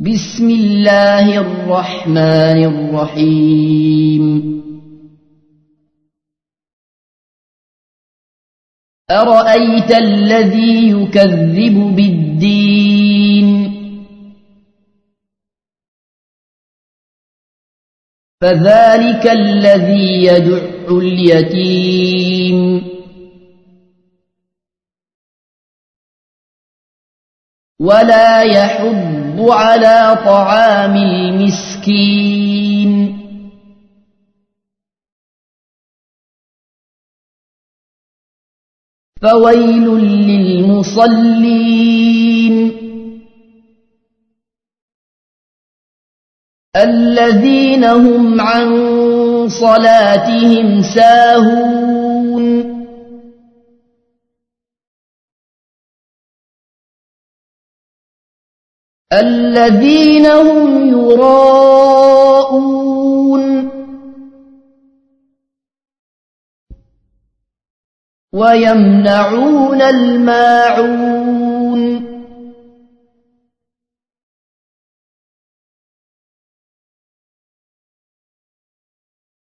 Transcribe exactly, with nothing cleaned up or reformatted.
بسم الله الرحمن الرحيم أرأيت الذي يكذب بالدين فذلك الذي يدع اليتيم ولا يحض على طعام المسكين فويل للمصلين الذين هم عن صلاتهم ساهون الذين هم يراءون ويمنعون الماعون